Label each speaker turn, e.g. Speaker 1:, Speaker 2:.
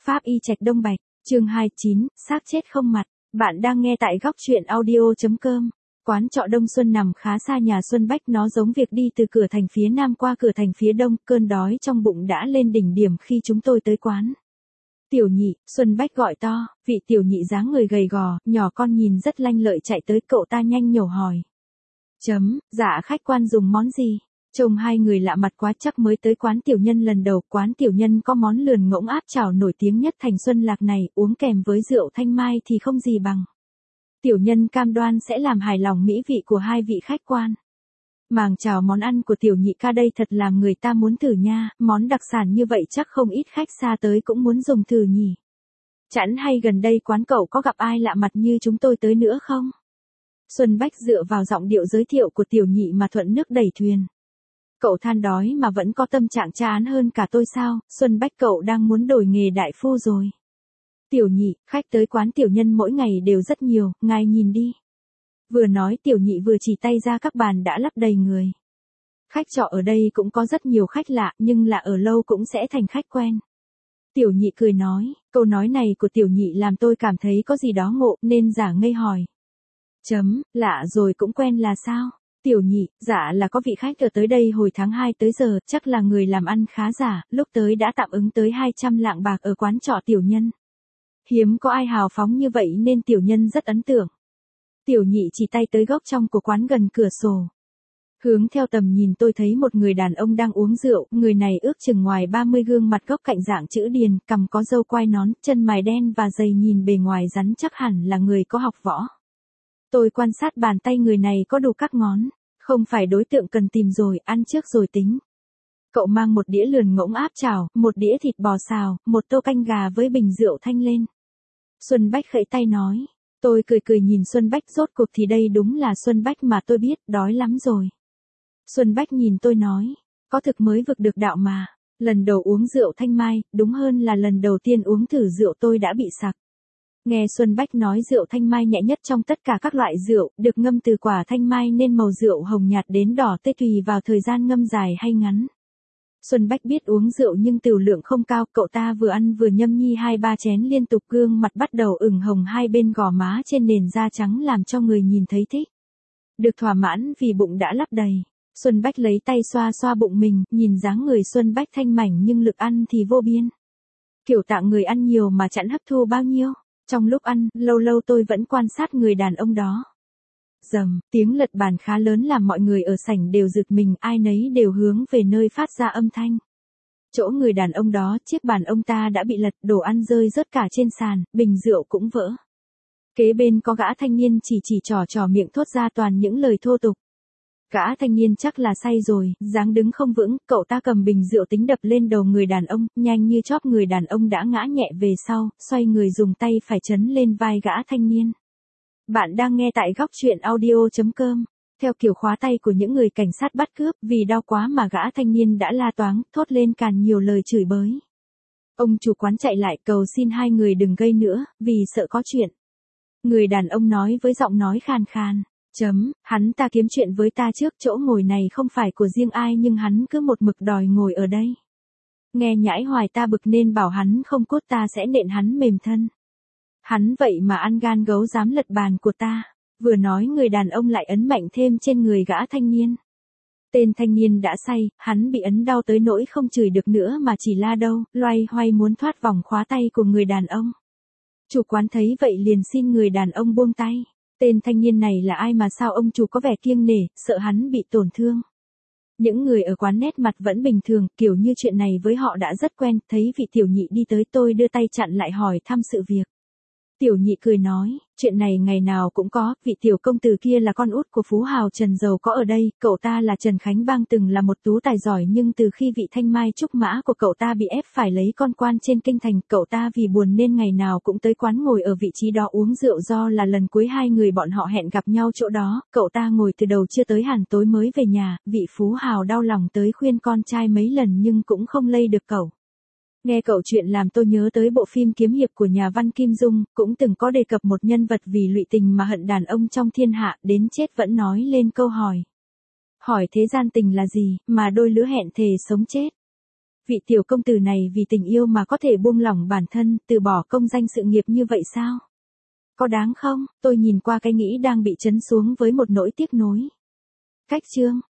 Speaker 1: Pháp y Trạch Đông Bạch, chương 29, xác chết không mặt. Bạn đang nghe tại góc truyện audio.com. Quán trọ Đông Xuân nằm khá xa nhà Xuân Bách, nó giống việc đi từ cửa thành phía nam qua cửa thành phía đông. Cơn đói trong bụng đã lên đỉnh điểm khi chúng tôi tới quán. Tiểu Nhị, Xuân Bách gọi to, vị tiểu nhị dáng người gầy gò, nhỏ con nhìn rất lanh lợi chạy tới, cậu ta nhanh nhẩu hỏi. Dạ khách quan dùng món gì? Trông hai người lạ mặt quá, chắc mới tới quán tiểu nhân lần đầu. Quán tiểu nhân có món lườn ngỗng áp chảo nổi tiếng nhất thành Xuân Lạc này, uống kèm với rượu thanh mai thì không gì bằng. Tiểu nhân cam đoan sẽ làm hài lòng mỹ vị của hai vị khách quan. Màng chào món ăn của tiểu nhị ca đây thật làm người ta muốn thử nha, món đặc sản như vậy chắc không ít khách xa tới cũng muốn dùng thử nhỉ. Chẵn hay gần đây quán cậu có gặp ai lạ mặt như chúng tôi tới nữa không? Xuân Bách dựa vào giọng điệu giới thiệu của tiểu nhị mà thuận nước đẩy thuyền. Cậu than đói mà vẫn có tâm trạng tra án hơn cả tôi sao? Xuân Bách, cậu đang muốn đổi nghề đại phu rồi. Tiểu nhị, khách tới quán tiểu nhân mỗi ngày đều rất nhiều, ngài nhìn đi. Vừa nói tiểu nhị vừa chỉ tay ra các bàn đã lắp đầy người. Khách trọ ở đây cũng có rất nhiều khách lạ, nhưng là ở lâu cũng sẽ thành khách quen. Tiểu nhị cười nói, câu nói này của tiểu nhị làm tôi cảm thấy có gì đó ngộ nên giả ngây hỏi. Lạ rồi cũng quen là sao? Tiểu nhị, dạ là có vị khách ở tới đây hồi tháng 2 tới giờ, chắc là người làm ăn khá giả, lúc tới đã tạm ứng tới 200 lạng bạc ở quán trọ tiểu nhân. Hiếm có ai hào phóng như vậy nên tiểu nhân rất ấn tượng. Tiểu nhị chỉ tay tới góc trong của quán gần cửa sổ. Hướng theo tầm nhìn tôi thấy một người đàn ông đang uống rượu, người này ước chừng ngoài 30, gương mặt góc cạnh dạng chữ điền, cằm có râu quai nón, chân mày đen và giày, nhìn bề ngoài rắn chắc hẳn là người có học võ. Tôi quan sát bàn tay người này có đủ các ngón, không phải đối tượng cần tìm rồi, ăn trước rồi tính. Cậu mang một đĩa lườn ngỗng áp chảo, một đĩa thịt bò xào, một tô canh gà với bình rượu thanh lên. Xuân Bách khẩy tay nói. Tôi cười nhìn Xuân Bách, rốt cuộc thì đây đúng là Xuân Bách mà tôi biết, đói lắm rồi. Xuân Bách nhìn tôi nói, có thực mới vực được đạo mà, lần đầu uống rượu thanh mai, đúng hơn là lần đầu tiên uống thử rượu tôi đã bị sặc. Nghe Xuân Bách nói rượu thanh mai nhẹ nhất trong tất cả các loại rượu, được ngâm từ quả thanh mai nên màu rượu hồng nhạt đến đỏ tươi tùy vào thời gian ngâm dài hay ngắn. Xuân Bách biết uống rượu nhưng tửu lượng không cao, cậu ta vừa ăn vừa nhâm nhi 2-3 chén liên tục, gương mặt bắt đầu ửng hồng hai bên gò má trên nền da trắng làm cho người nhìn thấy thích. Được thỏa mãn vì bụng đã lấp đầy, Xuân Bách lấy tay xoa xoa bụng mình, nhìn dáng người Xuân Bách thanh mảnh nhưng lực ăn thì vô biên. Kiểu tạng người ăn nhiều mà chẳng hấp thu bao nhiêu. Trong lúc ăn, lâu lâu tôi vẫn quan sát người đàn ông đó. Tiếng lật bàn khá lớn làm mọi người ở sảnh đều giật mình, ai nấy đều hướng về nơi phát ra âm thanh. Chỗ người đàn ông đó, chiếc bàn ông ta đã bị lật, đồ ăn rơi rớt cả trên sàn, bình rượu cũng vỡ. Kế bên có gã thanh niên chỉ trò miệng thốt ra toàn những lời thô tục. Gã thanh niên chắc là say rồi, dáng đứng không vững, cậu ta cầm bình rượu tính đập lên đầu người đàn ông, nhanh như chóp người đàn ông đã ngã nhẹ về sau, xoay người dùng tay phải trấn lên vai gã thanh niên. Bạn đang nghe tại góc truyện audio.com. Theo kiểu khóa tay của những người cảnh sát bắt cướp, vì đau quá mà gã thanh niên đã la toáng, thốt lên càn nhiều lời chửi bới. Ông chủ quán chạy lại cầu xin hai người đừng gây nữa, vì sợ có chuyện. Người đàn ông nói với giọng nói khàn khàn. Hắn ta kiếm chuyện với ta trước, chỗ ngồi này không phải của riêng ai nhưng hắn cứ một mực đòi ngồi ở đây. Nghe nhãi hoài ta bực nên bảo hắn không cốt, ta sẽ nện hắn mềm thân. Hắn vậy mà ăn gan gấu dám lật bàn của ta. Vừa nói người đàn ông lại ấn mạnh thêm trên người gã thanh niên. Tên thanh niên đã say, hắn bị ấn đau tới nỗi không chửi được nữa mà chỉ la đâu, loay hoay muốn thoát vòng khóa tay của người đàn ông. Chủ quán thấy vậy liền xin người đàn ông buông tay. Tên thanh niên này là ai mà sao ông chủ có vẻ kiêng nể, sợ hắn bị tổn thương. Những người ở quán nét mặt vẫn bình thường, kiểu như chuyện này với họ đã rất quen, thấy vị tiểu nhị đi tới tôi đưa tay chặn lại hỏi thăm sự việc. Tiểu nhị cười nói, chuyện này ngày nào cũng có, vị tiểu công tử kia là con út của phú hào Trần giàu có ở đây, cậu ta là Trần Khánh Bang, từng là một tú tài giỏi nhưng từ khi vị thanh mai trúc mã của cậu ta bị ép phải lấy con quan trên kinh thành, cậu ta vì buồn nên ngày nào cũng tới quán ngồi ở vị trí đó uống rượu, do là lần cuối hai người bọn họ hẹn gặp nhau chỗ đó, cậu ta ngồi từ đầu trưa tới hẳn tối mới về nhà, vị phú hào đau lòng tới khuyên con trai mấy lần nhưng cũng không lay được cậu. Nghe cậu chuyện làm tôi nhớ tới bộ phim kiếm hiệp của nhà văn Kim Dung, cũng từng có đề cập một nhân vật vì lụy tình mà hận đàn ông trong thiên hạ, đến chết vẫn nói lên câu hỏi. Hỏi thế gian tình là gì, mà đôi lứa hẹn thề sống chết. Vị tiểu công tử này vì tình yêu mà có thể buông lỏng bản thân, từ bỏ công danh sự nghiệp như vậy sao? Có đáng không? Tôi nhìn qua cái nghĩ đang bị trấn xuống với một nỗi tiếc nối. Cách chương